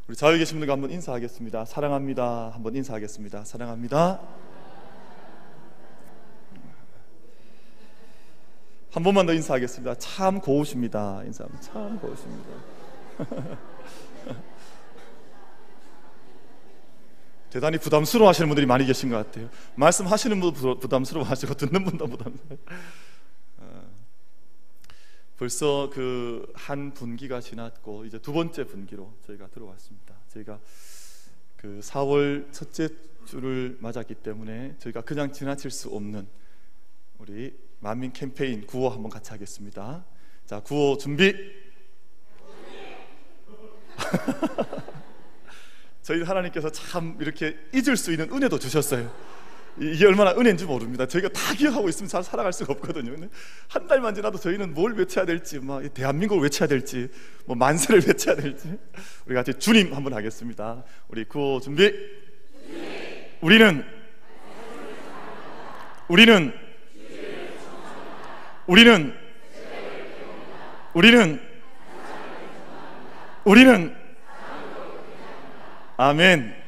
우리 좌우에 계신 분들과 한번 인사하겠습니다. 사랑합니다. 한번 인사하겠습니다. 사랑합니다. 한 번만 더 인사하겠습니다. 참 고우십니다. 인사하면 참 고우십니다. 대단히 부담스러워 하시는 분들이 많이 계신 것 같아요. 말씀하시는 분도 부담스러워 하시고 듣는 분도 부담스러워. 벌써 그 한 분기가 지났고 이제 두 번째 분기로 저희가 들어왔습니다. 저희가 그 4월 첫째 주를 맞았기 때문에 저희가 그냥 지나칠 수 없는 우리 만민 캠페인 구호 한번 같이 하겠습니다. 자, 구호 준비. 저희 하나님께서 참 이렇게 잊을 수 있는 은혜도 주셨어요. 이게 얼마나 은혜인지 모릅니다. 저희가 다 기억하고 있으면 잘 살아갈 수가 없거든요. 한 달만 지나도 저희는 뭘 외쳐야 될지, 대한민국을 외쳐야 될지, 만세를 외쳐야 될지. 우리 같이 주님 한번 하겠습니다. 우리 구호 준비. 우리는 아멘.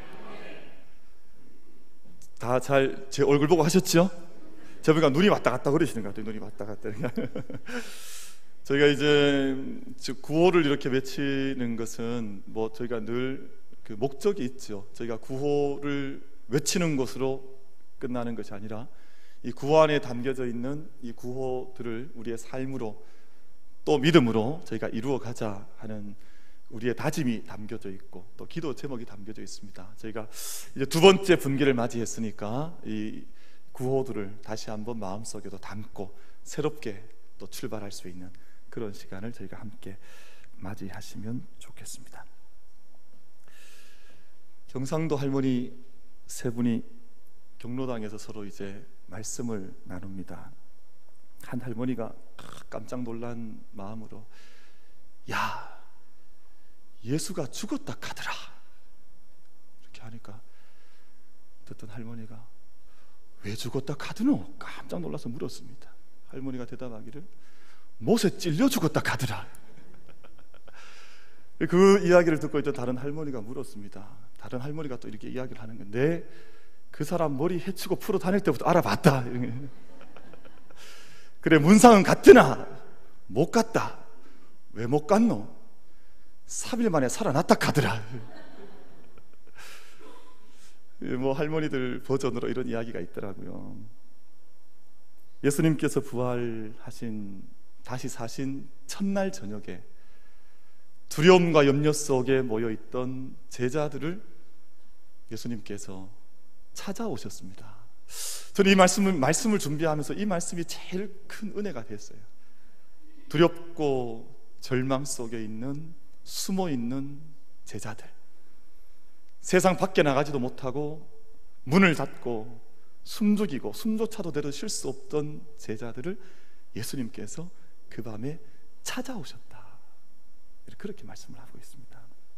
다 잘 제 얼굴 보고 하셨죠? 제가 보니까 눈이 왔다 갔다 그러시는 것 같아요. 눈이 왔다 갔다. 저희가 이제 구호를 이렇게 외치는 것은 저희가 늘 그 목적이 있죠. 저희가 구호를 외치는 것으로 끝나는 것이 아니라 이 구호 안에 담겨져 있는 이 구호들을 우리의 삶으로 또 믿음으로 저희가 이루어 가자 하는 우리의 다짐이 담겨져 있고 또 기도 제목이 담겨져 있습니다. 저희가 이제 두 번째 분기를 맞이했으니까 이 구호들을 다시 한번 마음속에도 담고 새롭게 또 출발할 수 있는 그런 시간을 저희가 함께 맞이하시면 좋겠습니다. 경상도 할머니 세 분이 경로당에서 서로 이제 말씀을 나눕니다. 한 할머니가 깜짝 놀란 마음으로 야, 예수가 죽었다 카더라 이렇게 하니까 듣던 할머니가 왜 죽었다 카드노? 깜짝 놀라서 물었습니다. 할머니가 대답하기를 못에 찔려 죽었다 카더라. 그 이야기를 듣고 있던 다른 할머니가 물었습니다. 다른 할머니가 또 이렇게 이야기를 하는 건데 그 사람 머리 해치고 풀어 다닐 때부터 알아봤다. 그래 문상은 갔드나 못 갔다. 왜 못 갔노? 3일 만에 살아났다 카더라. 할머니들 버전으로 이런 이야기가 있더라고요. 예수님께서 부활하신 다시 사신 첫날 저녁에 두려움과 염려 속에 모여있던 제자들을 예수님께서 찾아오셨습니다. 저는 이 말씀을 준비하면서 이 말씀이 제일 큰 은혜가 됐어요. 두렵고 절망 속에 있는 숨어있는 제자들, 세상 밖에 나가지도 못하고 문을 닫고 숨죽이고 숨조차도 내려 쉴 수 없던 제자들을 예수님께서 그 밤에 찾아오셨다, 그렇게 말씀을 하고 있습니다.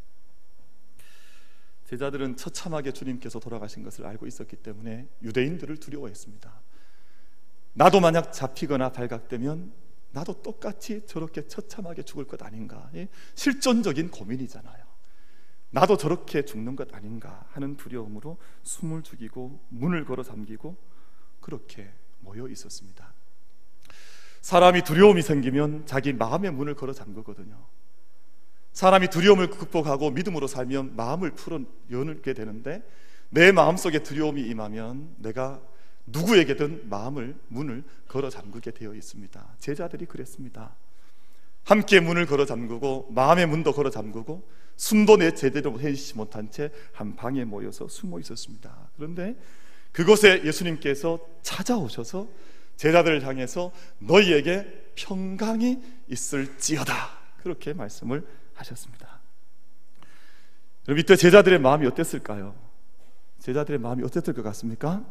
제자들은 처참하게 주님께서 돌아가신 것을 알고 있었기 때문에 유대인들을 두려워했습니다. 나도 만약 잡히거나 발각되면 나도 똑같이 저렇게 처참하게 죽을 것 아닌가, 실존적인 고민이잖아요. 나도 저렇게 죽는 것 아닌가 하는 두려움으로 숨을 죽이고 문을 걸어 잠기고 그렇게 모여 있었습니다. 사람이 두려움이 생기면 자기 마음의 문을 걸어 잠그거든요. 사람이 두려움을 극복하고 믿음으로 살면 마음을 풀어 여는,게 되는데 내 마음속에 두려움이 임하면 내가 누구에게든 문을 걸어 잠그게 되어 있습니다. 제자들이 그랬습니다. 함께 문을 걸어 잠그고 마음의 문도 걸어 잠그고 숨도 내 제대로 내쉬지 못한 채 한 방에 모여서 숨어 있었습니다. 그런데 그곳에 예수님께서 찾아오셔서 제자들을 향해서 너희에게 평강이 있을지어다, 그렇게 말씀을 하셨습니다. 여러분, 이때 제자들의 마음이 어땠을까요? 제자들의 마음이 어땠을 것 같습니까?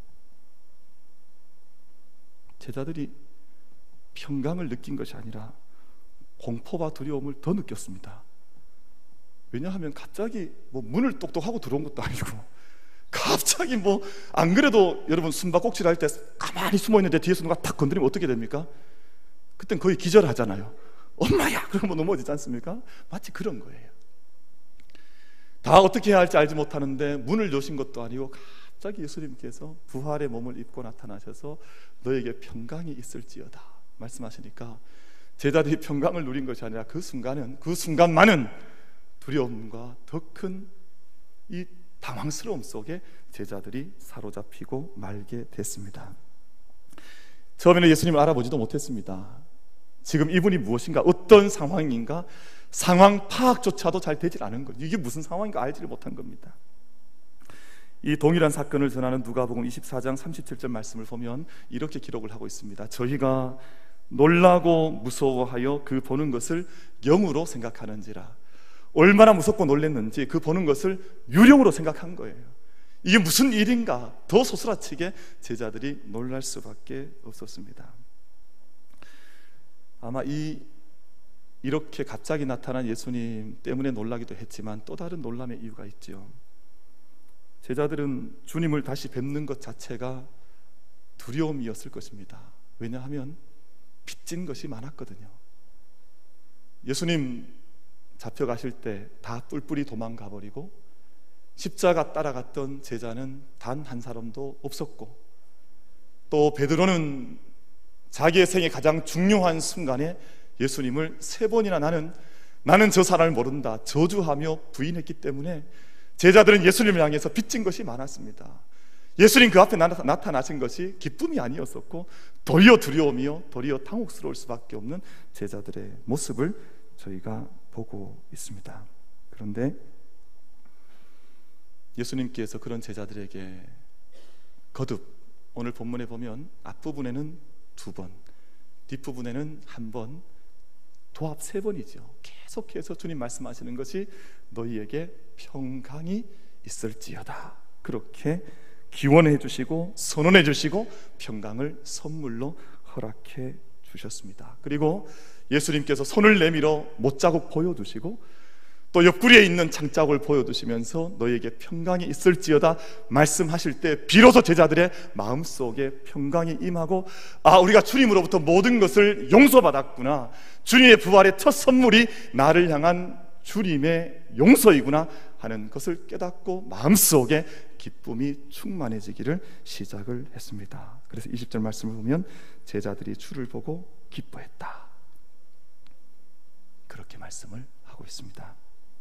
제자들이 평강을 느낀 것이 아니라 공포와 두려움을 더 느꼈습니다. 왜냐하면 갑자기 문을 똑똑하고 들어온 것도 아니고 갑자기 안 그래도 여러분 숨바꼭질 할 때 가만히 숨어 있는데 뒤에서 누가 탁 건드리면 어떻게 됩니까? 그땐 거의 기절하잖아요. 엄마야! 그러면 넘어지지 않습니까? 마치 그런 거예요. 다 어떻게 해야 할지 알지 못하는데 문을 여신 것도 아니고 갑자기 예수님께서 부활의 몸을 입고 나타나셔서 너에게 평강이 있을지어다 말씀하시니까 제자들이 평강을 누린 것이 아니라 그 순간만은 두려움과 더 큰 이 당황스러움 속에 제자들이 사로잡히고 말게 됐습니다. 처음에는 예수님을 알아보지도 못했습니다. 지금 이분이 무엇인가, 어떤 상황인가, 상황 파악조차도 잘 되질 않은 거예요. 이게 무슨 상황인가 알지를 못한 겁니다. 이 동일한 사건을 전하는 누가복음 24장 37절 말씀을 보면 이렇게 기록을 하고 있습니다. 저희가 놀라고 무서워하여 그 보는 것을 영으로 생각하는지라. 얼마나 무섭고 놀랐는지 그 보는 것을 유령으로 생각한 거예요. 이게 무슨 일인가, 더 소스라치게 제자들이 놀랄 수밖에 없었습니다. 아마 이렇게 갑자기 나타난 예수님 때문에 놀라기도 했지만 또 다른 놀람의 이유가 있죠. 제자들은 주님을 다시 뵙는 것 자체가 두려움이었을 것입니다. 왜냐하면 빚진 것이 많았거든요. 예수님 잡혀가실 때 다 뿔뿔이 도망가 버리고 십자가 따라갔던 제자는 단 한 사람도 없었고, 또 베드로는 자기의 생애 가장 중요한 순간에 예수님을 3번이나 나는 저 사람을 모른다 저주하며 부인했기 때문에 제자들은 예수님을 향해서 빚진 것이 많았습니다. 예수님 그 앞에 나타나신 것이 기쁨이 아니었었고 도리어 두려움이요 도리어 당혹스러울 수밖에 없는 제자들의 모습을 저희가 보고 있습니다. 그런데 예수님께서 그런 제자들에게 거듭, 오늘 본문에 보면 앞부분에는 2번, 뒷부분에는 1번, 도합 3번이죠. 계속해서 주님 말씀하시는 것이 너희에게 평강이 있을지어다, 그렇게 기원해 주시고 선언해 주시고 평강을 선물로 허락해 주셨습니다. 그리고 예수님께서 손을 내밀어 못자국 보여주시고 또 옆구리에 있는 창자국을 보여주시면서 너희에게 평강이 있을지어다 말씀하실 때 비로소 제자들의 마음속에 평강이 임하고, 우리가 주님으로부터 모든 것을 용서받았구나, 주님의 부활의 첫 선물이 나를 향한 주님의 용서이구나 하는 것을 깨닫고 마음속에 기쁨이 충만해지기를 시작을 했습니다. 그래서 20절 말씀을 보면 제자들이 주를 보고 기뻐했다, 그렇게 말씀을 하고 있습니다.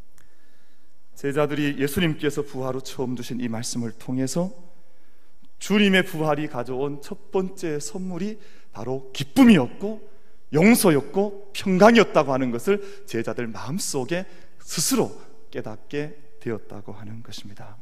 제자들이 예수님께서 부활 후 처음 주신 이 말씀을 통해서 주님의 부활이 가져온 첫 번째 선물이 바로 기쁨이었고 용서였고 평강이었다고 하는 것을 제자들 마음속에 스스로 깨닫게 되었다고 하는 것입니다.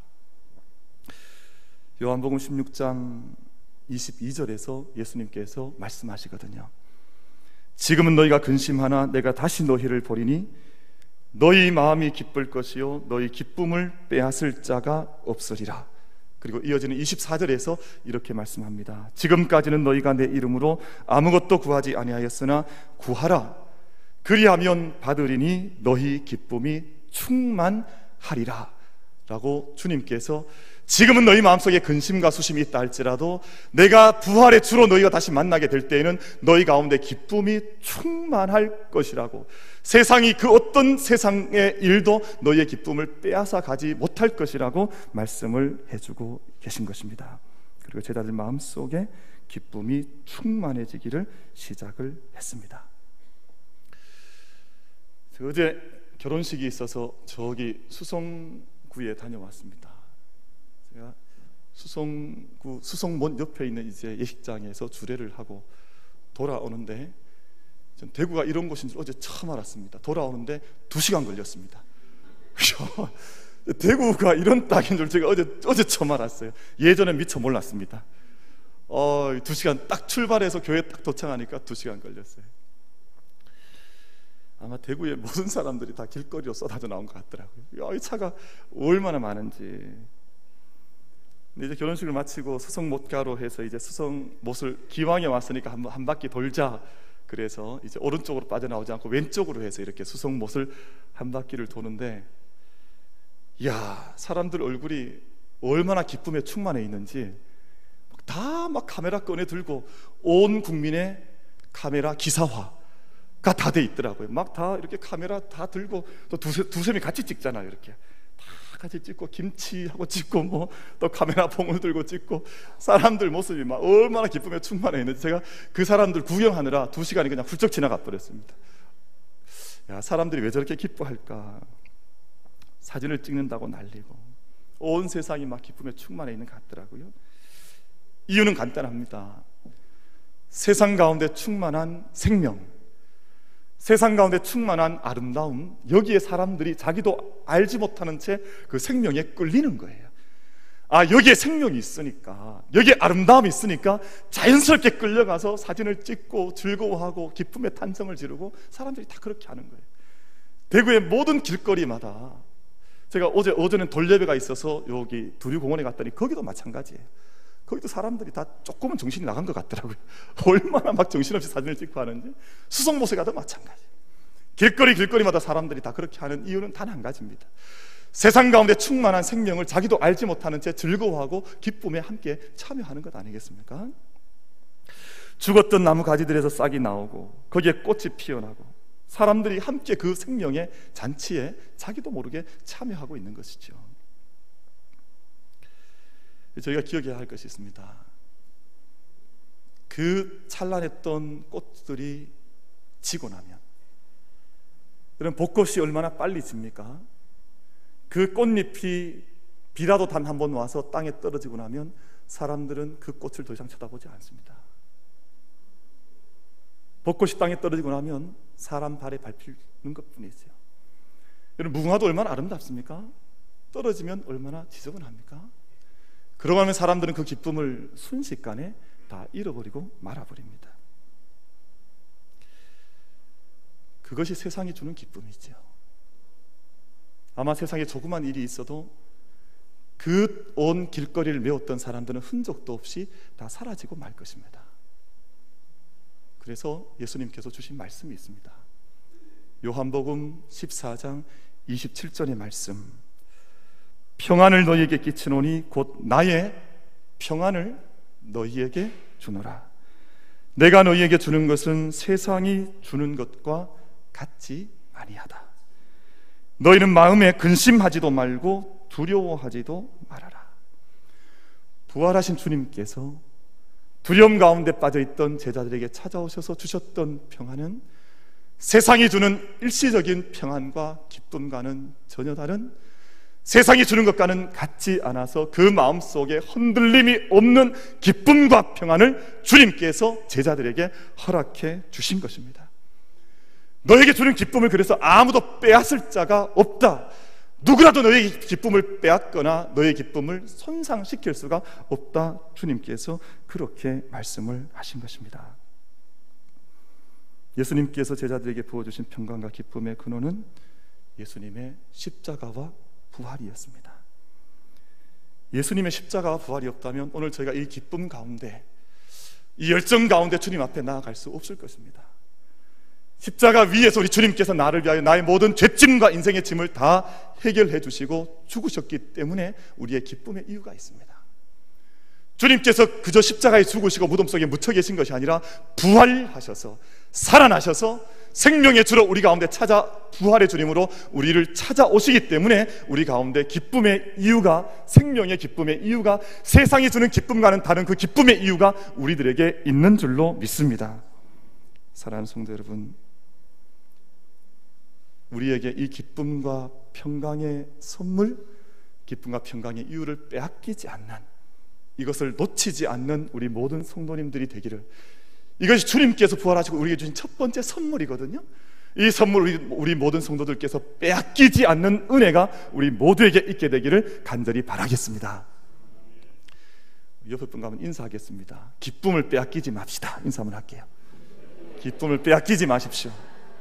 요한복음 16장 22절에서 예수님께서 말씀하시거든요. 지금은 너희가 근심하나 내가 다시 너희를 보리니 너희 마음이 기쁠 것이요 너희 기쁨을 빼앗을 자가 없으리라. 그리고 이어지는 24절에서 이렇게 말씀합니다. 지금까지는 너희가 내 이름으로 아무것도 구하지 아니하였으나 구하라, 그리하면 받으리니 너희 기쁨이 충만하리라 라고 주님께서 지금은 너희 마음속에 근심과 수심이 있다 할지라도 내가 부활의 주로 너희가 다시 만나게 될 때에는 너희 가운데 기쁨이 충만할 것이라고, 세상이 그 어떤 세상의 일도 너희의 기쁨을 빼앗아 가지 못할 것이라고 말씀을 해주고 계신 것입니다. 그리고 제자들 마음속에 기쁨이 충만해지기를 시작을 했습니다. 어제 결혼식이 있어서 저기 수성구에 다녀왔습니다. 제가 수성구 수성문 옆에 있는 이제 예식장에서 주례를 하고 돌아오는데, 전 대구가 이런 곳인 줄 어제 처음 알았습니다. 돌아오는데 2시간 걸렸습니다. 대구가 이런 땅인 줄 제가 어제 처음 알았어요. 예전에 미처 몰랐습니다. 2시간 딱 출발해서 교회 딱 도착하니까 2시간 걸렸어요. 아마 대구의 모든 사람들이 다 길거리로 쏟아져 나온 것 같더라고요. 이 차가 얼마나 많은지. 근데 이제 결혼식을 마치고 수성못가로 해서 이제 수성못을 기왕에 왔으니까 한 바퀴 돌자. 그래서 이제 오른쪽으로 빠져나오지 않고 왼쪽으로 해서 이렇게 수성못을 한 바퀴를 도는데, 이야, 사람들 얼굴이 얼마나 기쁨에 충만해 있는지 다 막 카메라 꺼내 들고 온 국민의 카메라 기사화가 다 돼 있더라고요. 막 다 이렇게 카메라 다 들고 또 두셈이 같이 찍잖아요. 이렇게 다 같이 찍고 김치하고 찍고 뭐 또 카메라 봉을 들고 찍고 사람들 모습이 막 얼마나 기쁨에 충만해 있는지 제가 그 사람들 구경하느라 2시간이 그냥 훌쩍 지나가 버렸습니다. 야, 사람들이 왜 저렇게 기뻐할까? 사진을 찍는다고 난리고 온 세상이 막 기쁨에 충만해 있는 것 같더라고요. 이유는 간단합니다. 세상 가운데 충만한 생명, 세상 가운데 충만한 아름다움, 여기에 사람들이 자기도 알지 못하는 채 그 생명에 끌리는 거예요. 아, 여기에 생명이 있으니까, 여기에 아름다움이 있으니까 자연스럽게 끌려가서 사진을 찍고 즐거워하고 기쁨의 탄성을 지르고 사람들이 다 그렇게 하는 거예요. 대구의 모든 길거리마다, 제가 오전에 돌예배가 있어서 여기 두류공원에 갔더니 거기도 마찬가지예요. 거기도 사람들이 다 조금은 정신이 나간 것 같더라고요. 얼마나 막 정신없이 사진을 찍고 하는지. 수성못에 가도 마찬가지. 길거리마다 사람들이 다 그렇게 하는 이유는 단 한 가지입니다. 세상 가운데 충만한 생명을 자기도 알지 못하는 채 즐거워하고 기쁨에 함께 참여하는 것 아니겠습니까? 죽었던 나무 가지들에서 싹이 나오고 거기에 꽃이 피어나고 사람들이 함께 그 생명의 잔치에 자기도 모르게 참여하고 있는 것이죠. 저희가 기억해야 할 것이 있습니다. 그 찬란했던 꽃들이 지고 나면, 여러분, 벚꽃이 얼마나 빨리 집니까? 그 꽃잎이 비라도 단 한 번 와서 땅에 떨어지고 나면 사람들은 그 꽃을 더 이상 쳐다보지 않습니다. 벚꽃이 땅에 떨어지고 나면 사람 발에 밟히는 것뿐이죠. 여러분, 무궁화도 얼마나 아름답습니까? 떨어지면 얼마나 지저분합니까? 그러고 나면 사람들은 그 기쁨을 순식간에 다 잃어버리고 말아버립니다. 그것이 세상이 주는 기쁨이죠. 아마 세상에 조그만 일이 있어도 그 온 길거리를 메웠던 사람들은 흔적도 없이 다 사라지고 말 것입니다. 그래서 예수님께서 주신 말씀이 있습니다. 요한복음 14장 27절의 말씀, 평안을 너희에게 끼치노니 곧 나의 평안을 너희에게 주노라. 내가 너희에게 주는 것은 세상이 주는 것과 같지 아니하다. 너희는 마음에 근심하지도 말고 두려워하지도 말아라. 부활하신 주님께서 두려움 가운데 빠져있던 제자들에게 찾아오셔서 주셨던 평안은 세상이 주는 일시적인 평안과 기쁨과는 전혀 다른, 세상이 주는 것과는 같지 않아서 그 마음속에 흔들림이 없는 기쁨과 평안을 주님께서 제자들에게 허락해 주신 것입니다. 너에게 주는 기쁨을 그래서 아무도 빼앗을 자가 없다. 누구라도 너의 기쁨을 빼앗거나 너의 기쁨을 손상시킬 수가 없다. 주님께서 그렇게 말씀을 하신 것입니다. 예수님께서 제자들에게 부어주신 평강과 기쁨의 근원은 예수님의 십자가와 부활이었습니다. 예수님의 십자가와 부활이 없다면 오늘 저희가 이 기쁨 가운데, 이 열정 가운데 주님 앞에 나아갈 수 없을 것입니다. 십자가 위에서 우리 주님께서 나를 위하여 나의 모든 죄짐과 인생의 짐을 다 해결해 주시고 죽으셨기 때문에 우리의 기쁨의 이유가 있습니다. 주님께서 그저 십자가에 죽으시고 무덤 속에 묻혀 계신 것이 아니라 부활하셔서 살아나셔서 생명의 주로 우리 가운데 부활의 주님으로 우리를 찾아오시기 때문에 우리 가운데 기쁨의 이유가, 생명의 기쁨의 이유가, 세상이 주는 기쁨과는 다른 그 기쁨의 이유가 우리들에게 있는 줄로 믿습니다. 사랑하는 성도 여러분, 우리에게 이 기쁨과 평강의 선물, 기쁨과 평강의 이유를 빼앗기지 않는, 이것을 놓치지 않는 우리 모든 성도님들이 되기를, 이것이 주님께서 부활하시고 우리에게 주신 첫 번째 선물이거든요. 이 선물 우리 모든 성도들께서 빼앗기지 않는 은혜가 우리 모두에게 있게 되기를 간절히 바라겠습니다. 옆에 분 가면 인사하겠습니다. 기쁨을 빼앗기지 맙시다. 인사 한번 할게요. 기쁨을 빼앗기지 마십시오.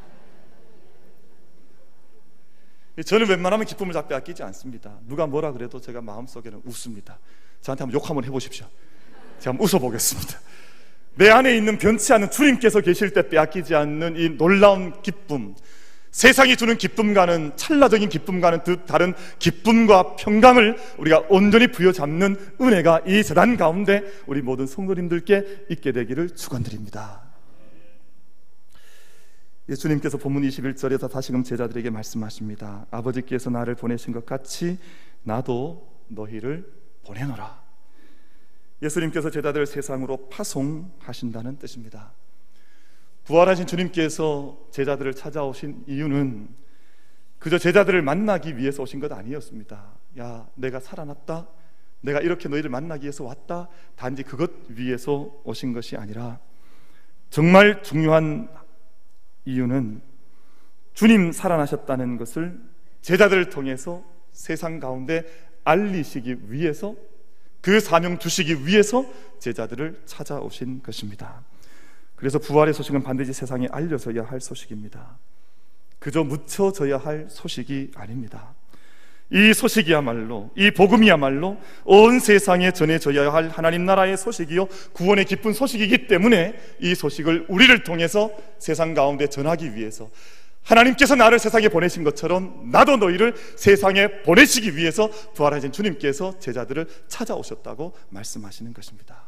저는 웬만하면 기쁨을 다 빼앗기지 않습니다. 누가 뭐라 그래도 제가 마음속에는 웃습니다. 저한테 한번 욕 한번 해보십시오. 제가 한번 웃어보겠습니다. 내 안에 있는 변치 않는 주님께서 계실 때 빼앗기지 않는 이 놀라운 기쁨, 세상이 주는 기쁨과는, 찰나적인 기쁨과는 다른 기쁨과 평강을 우리가 온전히 부여잡는 은혜가 이 재단 가운데 우리 모든 성도님들께 있게 되기를 축원드립니다. 예수님께서 본문 21절에서 다시금 제자들에게 말씀하십니다. 아버지께서 나를 보내신 것 같이 나도 너희를 보내노라. 예수님께서 제자들을 세상으로 파송하신다는 뜻입니다. 부활하신 주님께서 제자들을 찾아오신 이유는 그저 제자들을 만나기 위해서 오신 것 아니었습니다. 야, 내가 살아났다, 내가 이렇게 너희를 만나기 위해서 왔다, 단지 그것 위해서 오신 것이 아니라 정말 중요한 이유는 주님 살아나셨다는 것을 제자들을 통해서 세상 가운데 알리시기 위해서, 그 사명 주시기 위해서 제자들을 찾아오신 것입니다. 그래서 부활의 소식은 반드시 세상에 알려져야 할 소식입니다. 그저 묻혀져야 할 소식이 아닙니다. 이 소식이야말로, 이 복음이야말로 온 세상에 전해져야 할 하나님 나라의 소식이요 구원의 기쁜 소식이기 때문에 이 소식을 우리를 통해서 세상 가운데 전하기 위해서, 하나님께서 나를 세상에 보내신 것처럼 나도 너희를 세상에 보내시기 위해서 부활하신 주님께서 제자들을 찾아오셨다고 말씀하시는 것입니다.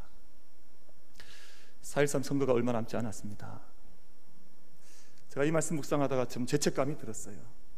4.13 선거가 얼마 남지 않았습니다. 제가 이 말씀 묵상하다가 좀 죄책감이 들었어요.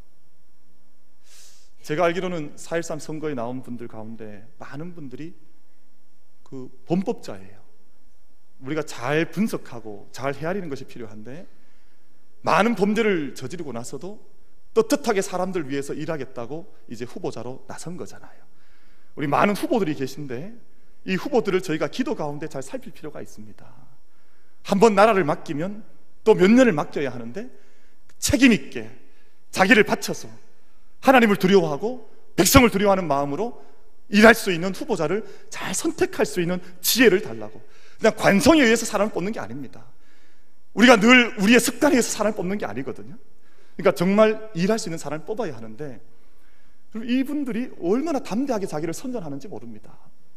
제가 알기로는 4.13 선거에 나온 분들 가운데 많은 분들이 그 범법자예요. 우리가 잘 분석하고 잘 헤아리는 것이 필요한데, 많은 범죄를 저지르고 나서도 떳떳하게 사람들 위해서 일하겠다고 이제 후보자로 나선 거잖아요. 우리 많은 후보들이 계신데 이 후보들을 저희가 기도 가운데 잘 살필 필요가 있습니다. 한번 나라를 맡기면 또 몇 년을 맡겨야 하는데 책임 있게 자기를 바쳐서 하나님을 두려워하고 백성을 두려워하는 마음으로 일할 수 있는 후보자를 잘 선택할 수 있는 지혜를 달라고. 그냥 관성에 의해서 사람을 뽑는 게 아닙니다. 우리가 늘 우리의 습관에 의해서 사람을 뽑는 게 아니거든요. 그러니까 정말 일할 수 있는 사람을 뽑아야 하는데, 이분들이 얼마나 담대하게 자기를 선전하는지 모릅니다.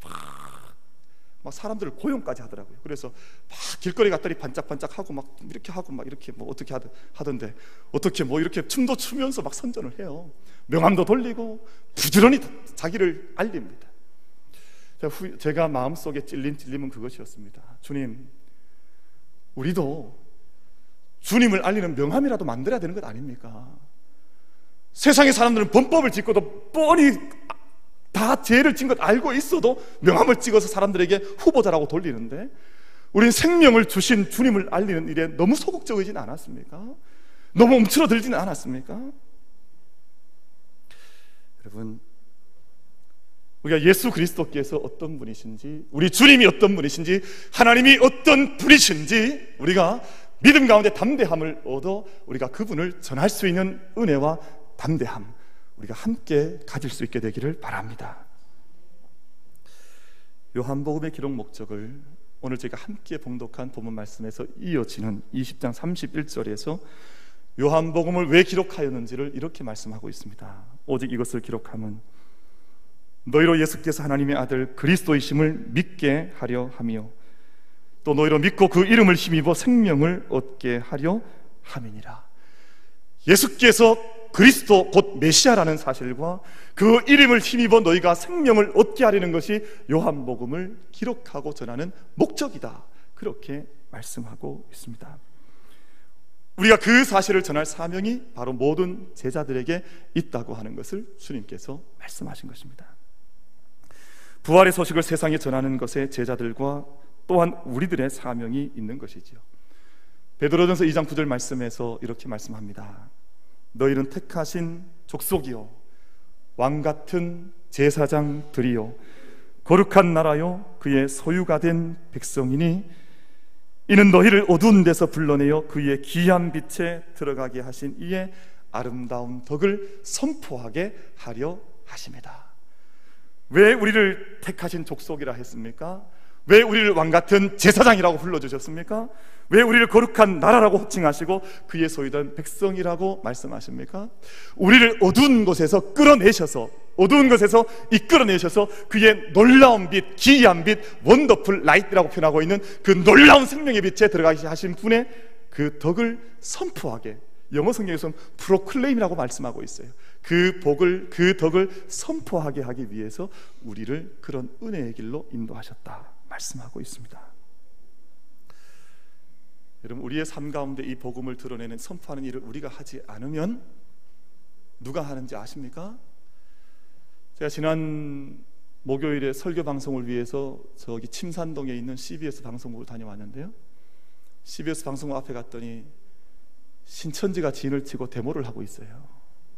막 사람들을 고용까지 하더라고요. 그래서 막 길거리 갔더니 반짝반짝하고 막 이렇게 하고 막 이렇게 뭐 어떻게 하던데, 어떻게 뭐 이렇게 춤도 추면서 막 선전을 해요. 명함도 돌리고 부지런히 자기를 알립니다. 제가 마음속에 찔린 찔림은 그것이었습니다. 주님, 우리도 주님을 알리는 명함이라도 만들어야 되는 것 아닙니까? 세상의 사람들은 범법을 짓고도 뻔히 다 죄를 진 것 알고 있어도 명함을 찍어서 사람들에게 후보자라고 돌리는데, 우린 생명을 주신 주님을 알리는 일에 너무 소극적이진 않았습니까? 너무 움츠러들지는 않았습니까? 여러분, 우리가 예수 그리스도께서 어떤 분이신지, 우리 주님이 어떤 분이신지, 하나님이 어떤 분이신지 우리가 믿음 가운데 담대함을 얻어 우리가 그분을 전할 수 있는 은혜와 담대함, 우리가 함께 가질 수 있게 되기를 바랍니다. 요한복음의 기록 목적을 오늘 저희가 함께 봉독한 본문 말씀에서 이어지는 20장 31절에서 요한복음을 왜 기록하였는지를 이렇게 말씀하고 있습니다. 오직 이것을 기록함은 너희로 예수께서 하나님의 아들 그리스도이심을 믿게 하려 하며 또 너희로 믿고 그 이름을 힘입어 생명을 얻게 하려 함이니라. 예수께서 그리스도 곧 메시아라는 사실과 그 이름을 힘입어 너희가 생명을 얻게 하려는 것이 요한복음을 기록하고 전하는 목적이다, 그렇게 말씀하고 있습니다. 우리가 그 사실을 전할 사명이 바로 모든 제자들에게 있다고 하는 것을 주님께서 말씀하신 것입니다. 부활의 소식을 세상에 전하는 것에 제자들과 또한 우리들의 사명이 있는 것이지요. 베드로전서 2장 9절 말씀에서 이렇게 말씀합니다. 너희는 택하신 족속이요 왕같은 제사장들이요 거룩한 나라요 그의 소유가 된 백성이니 이는 너희를 어두운 데서 불러내어 그의 귀한 빛에 들어가게 하신 이의 아름다운 덕을 선포하게 하려 하십니다. 왜 우리를 택하신 족속이라 했습니까? 왜 우리를 왕같은 제사장이라고 불러주셨습니까? 왜 우리를 거룩한 나라라고 호칭하시고 그의 소유된 백성이라고 말씀하십니까? 우리를 어두운 곳에서 끌어내셔서, 어두운 곳에서 이끌어내셔서 그의 놀라운 빛, 기이한 빛, 원더풀 라이트라고 표현하고 있는 그 놀라운 생명의 빛에 들어가게 하신 분의 그 덕을 선포하게, 영어 성경에서는 프로클레임이라고 말씀하고 있어요. 그 복을, 그 덕을 선포하게 하기 위해서 우리를 그런 은혜의 길로 인도하셨다 말씀하고 있습니다. 여러분, 우리의 삶 가운데 이 복음을 드러내는 선포하는 일을 우리가 하지 않으면 누가 하는지 아십니까? 제가 지난 목요일에 설교 방송을 위해서 저기 침산동에 있는 CBS 방송국을 다녀왔는데요, CBS 방송국 앞에 갔더니 신천지가 진을 치고 데모를 하고 있어요.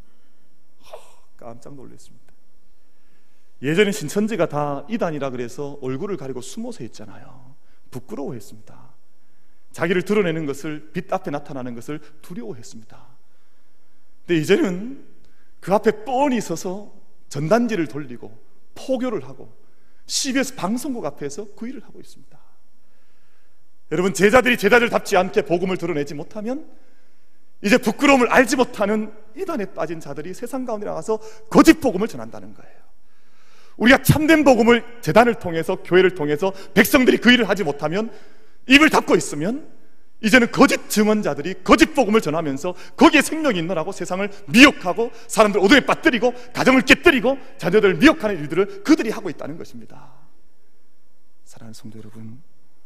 깜짝 놀랐습니다. 예전에 신천지가 다 이단이라 그래서 얼굴을 가리고 숨어서 했잖아요. 부끄러워했습니다. 자기를 드러내는 것을, 빛 앞에 나타나는 것을 두려워했습니다. 근데 이제는 그 앞에 뻔히 서서 전단지를 돌리고 포교를 하고 CBS 방송국 앞에서 그 일을 하고 있습니다. 여러분, 제자들이 제자들답지 않게 복음을 드러내지 못하면 이제 부끄러움을 알지 못하는 이단에 빠진 자들이 세상 가운데 나가서 거짓 복음을 전한다는 거예요. 우리가 참된 복음을 재단을 통해서, 교회를 통해서 백성들이 그 일을 하지 못하면, 입을 닫고 있으면 이제는 거짓 증언자들이 거짓 복음을 전하면서 거기에 생명이 있느라고 세상을 미혹하고 사람들 어둠에 빠뜨리고 가정을 깨뜨리고 자녀들을 미혹하는 일들을 그들이 하고 있다는 것입니다. 사랑하는 성도 여러분,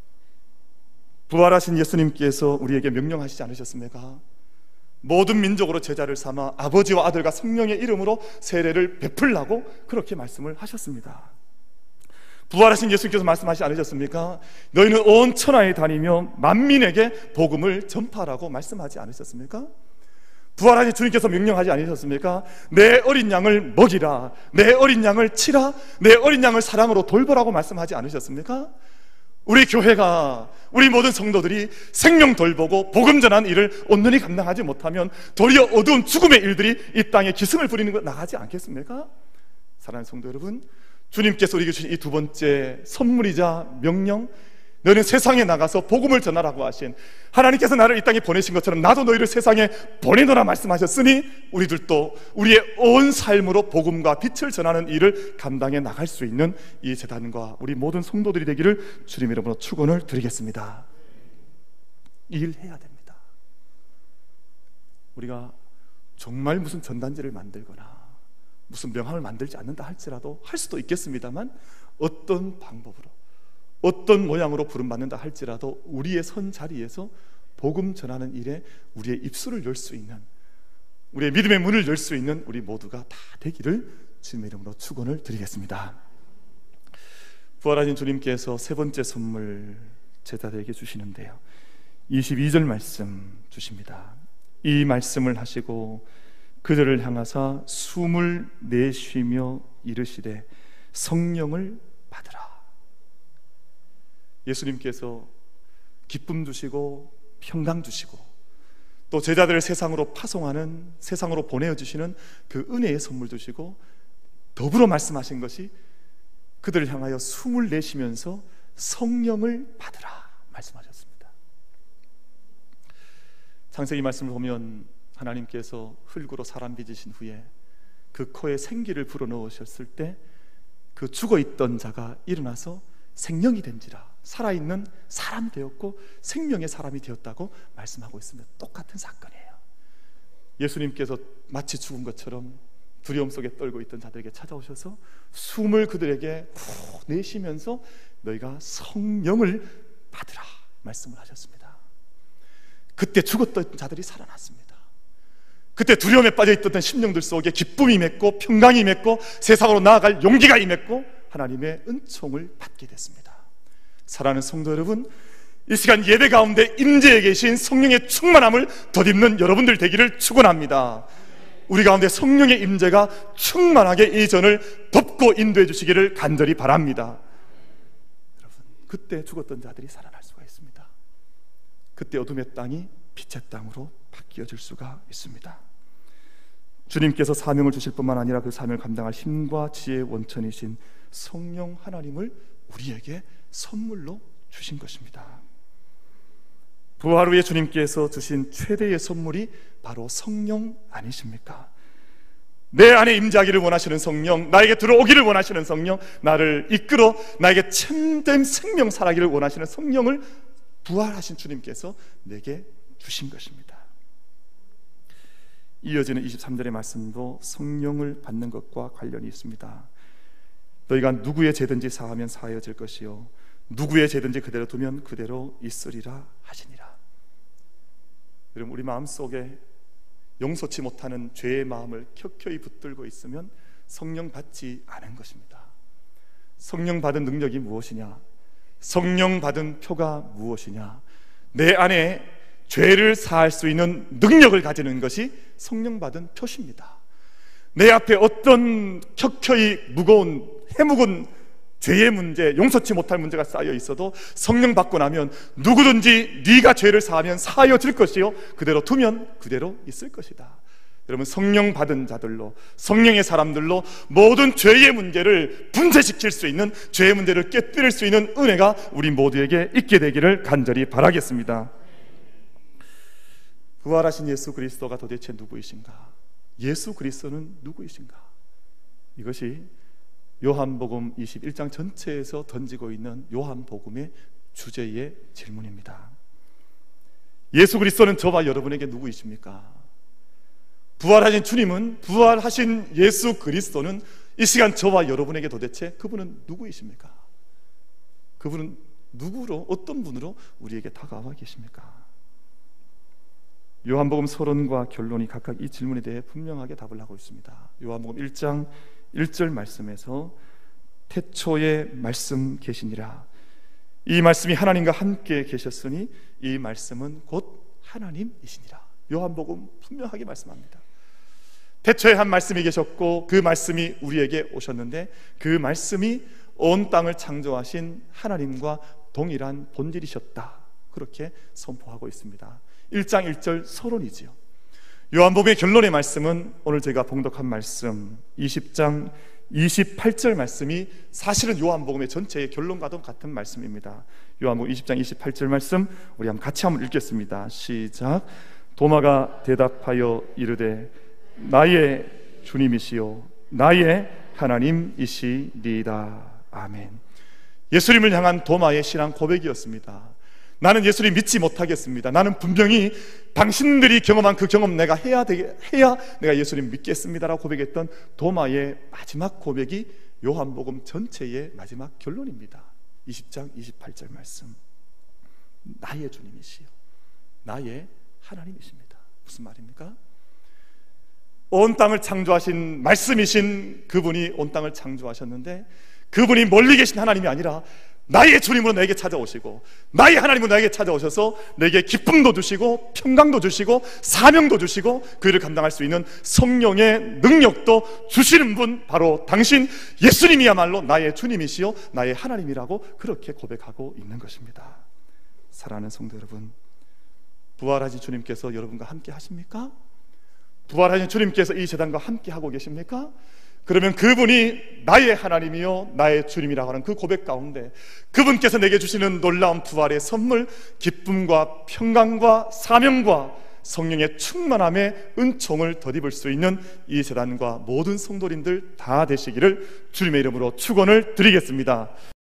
부활하신 예수님께서 우리에게 명령하시지 않으셨습니까? 모든 민족으로 제자를 삼아 아버지와 아들과 성령의 이름으로 세례를 베풀라고 그렇게 말씀을 하셨습니다. 부활하신 예수님께서 말씀하시지 않으셨습니까? 너희는 온 천하에 다니며 만민에게 복음을 전파하라고 말씀하지 않으셨습니까? 부활하신 주님께서 명령하지 않으셨습니까? 내 어린 양을 먹이라, 내 어린 양을 치라, 내 어린 양을 사랑으로 돌보라고 말씀하지 않으셨습니까? 우리 교회가, 우리 모든 성도들이 생명 돌보고 복음 전하는 일을 온전히 감당하지 못하면 도리어 어두운 죽음의 일들이 이 땅에 기승을 부리는 것 나가지 않겠습니까? 사랑하는 성도 여러분, 주님께서 우리에게 주신 이 두 번째 선물이자 명령, 너희는 세상에 나가서 복음을 전하라고 하신, 하나님께서 나를 이 땅에 보내신 것처럼 나도 너희를 세상에 보내노라 말씀하셨으니 우리들도 우리의 온 삶으로 복음과 빛을 전하는 일을 감당해 나갈 수 있는 이 재단과 우리 모든 성도들이 되기를 주님 이름으로 축원을 드리겠습니다. 이 일 해야 됩니다. 우리가 정말 무슨 전단지를 만들거나 무슨 명함을 만들지 않는다 할지라도, 할 수도 있겠습니다만, 어떤 방법으로 어떤 모양으로 부름받는다 할지라도 우리의 선 자리에서 복음 전하는 일에 우리의 입술을 열 수 있는, 우리의 믿음의 문을 열 수 있는 우리 모두가 다 되기를 주님의 이름으로 축원을 드리겠습니다. 부활하신 주님께서 세 번째 선물 제자들에게 주시는데요, 22절 말씀 주십니다. 이 말씀을 하시고 그들을 향하사 숨을 내쉬며 이르시되 성령을 받으라. 예수님께서 기쁨 주시고 평강 주시고 또 제자들을 세상으로 파송하는, 세상으로 보내주시는 그 은혜의 선물 주시고 더불어 말씀하신 것이 그들을 향하여 숨을 내쉬면서 성령을 받으라 말씀하셨습니다. 창세기 말씀을 보면 하나님께서 흙으로 사람 빚으신 후에 그 코에 생기를 불어넣으셨을 때 그 죽어있던 자가 일어나서 생명이 된지라, 살아있는 사람 되었고 생명의 사람이 되었다고 말씀하고 있습니다. 똑같은 사건이에요. 예수님께서 마치 죽은 것처럼 두려움 속에 떨고 있던 자들에게 찾아오셔서 숨을 그들에게 후 내쉬면서 너희가 성령을 받으라 말씀을 하셨습니다. 그때 죽었던 자들이 살아났습니다. 그때 두려움에 빠져있던 심령들 속에 기쁨이 맺고 평강이 맺고 세상으로 나아갈 용기가 임했고 하나님의 은총을 받게 됐습니다. 사랑하는 성도 여러분, 이 시간 예배 가운데 임재해 계신 성령의 충만함을 덧입는 여러분들 되기를 축원합니다. 우리 가운데 성령의 임재가 충만하게 이 전을 덮고 인도해 주시기를 간절히 바랍니다. 여러분, 그때 죽었던 자들이 살아날 수가 있습니다. 그때 어둠의 땅이 빛의 땅으로 바뀌어질 수가 있습니다. 주님께서 사명을 주실 뿐만 아니라 그 사명을 감당할 힘과 지혜의 원천이신 성령 하나님을 우리에게 선물로 주신 것입니다. 부활 후에 주님께서 주신 최대의 선물이 바로 성령 아니십니까? 내 안에 임재하기를 원하시는 성령, 나에게 들어오기를 원하시는 성령, 나를 이끌어 나에게 참된 생명 살아기를 원하시는 성령을 부활하신 주님께서 내게 주신 것입니다. 이어지는 23절의 말씀도 성령을 받는 것과 관련이 있습니다. 너희가 누구의 죄든지 사하면 사하여질 것이요 누구의 죄든지 그대로 두면 그대로 있으리라 하시니라. 여러분, 우리 마음속에 용서치 못하는 죄의 마음을 켜켜이 붙들고 있으면 성령 받지 않은 것입니다. 성령 받은 능력이 무엇이냐? 성령 받은 표가 무엇이냐? 내 안에 죄를 사할 수 있는 능력을 가지는 것이 성령 받은 표시입니다. 내 앞에 어떤 켜켜이 무거운 해묵은 죄의 문제, 용서치 못할 문제가 쌓여 있어도 성령 받고 나면 누구든지 네가 죄를 사하면 사하여질 것이요, 그대로 두면 그대로 있을 것이다. 여러분, 성령 받은 자들로, 성령의 사람들로 모든 죄의 문제를 분쇄시킬 수 있는, 죄의 문제를 깨뜨릴 수 있는 은혜가 우리 모두에게 있게 되기를 간절히 바라겠습니다. 부활하신 예수 그리스도가 도대체 누구이신가? 예수 그리스도는 누구이신가? 이것이 요한복음 21장 전체에서 던지고 있는 요한복음의 주제의 질문입니다. 예수 그리스도는 저와 여러분에게 누구이십니까? 부활하신 주님은, 부활하신 예수 그리스도는 이 시간 저와 여러분에게 도대체 그분은 누구이십니까? 그분은 누구로, 어떤 분으로 우리에게 다가와 계십니까? 요한복음 서론과 결론이 각각 이 질문에 대해 분명하게 답을 하고 있습니다. 요한복음 1장 1절 말씀에서 태초에 말씀 계시니라, 이 말씀이 하나님과 함께 계셨으니 이 말씀은 곧 하나님이시니라. 요한복음 분명하게 말씀합니다. 태초에 한 말씀이 계셨고 그 말씀이 우리에게 오셨는데 그 말씀이 온 땅을 창조하신 하나님과 동일한 본질이셨다, 그렇게 선포하고 있습니다. 1장 1절 서론이지요. 요한복음의 결론의 말씀은 오늘 제가 봉독한 말씀 20장 28절 말씀이 사실은 요한복음의 전체의 결론과도 같은 말씀입니다. 요한복음 20장 28절 말씀 우리 같이 한번 읽겠습니다. 시작. 도마가 대답하여 이르되 나의 주님이시요 나의 하나님이시리이다. 아멘. 예수님을 향한 도마의 신앙 고백이었습니다. 나는 예수님 믿지 못하겠습니다. 나는 분명히 당신들이 경험한 그 경험 내가 해야 내가 예수님 믿겠습니다라고 고백했던 도마의 마지막 고백이 요한복음 전체의 마지막 결론입니다. 20장 28절 말씀. 나의 주님이시요 나의 하나님이십니다. 무슨 말입니까? 온 땅을 창조하신 말씀이신 그분이 온 땅을 창조하셨는데 그분이 멀리 계신 하나님이 아니라 나의 주님으로 내게 찾아오시고 나의 하나님으로 나에게 찾아오셔서 내게 기쁨도 주시고 평강도 주시고 사명도 주시고 그 일을 감당할 수 있는 성령의 능력도 주시는 분, 바로 당신 예수님이야말로 나의 주님이시요 나의 하나님이라고 그렇게 고백하고 있는 것입니다. 사랑하는 성도 여러분, 부활하신 주님께서 여러분과 함께 하십니까? 부활하신 주님께서 이 재단과 함께 하고 계십니까? 그러면 그분이 나의 하나님이요 나의 주님이라고 하는 그 고백 가운데 그분께서 내게 주시는 놀라운 부활의 선물, 기쁨과 평강과 사명과 성령의 충만함의 은총을 덧입을 수 있는 이 재단과 모든 성도님들 다 되시기를 주님의 이름으로 축원을 드리겠습니다.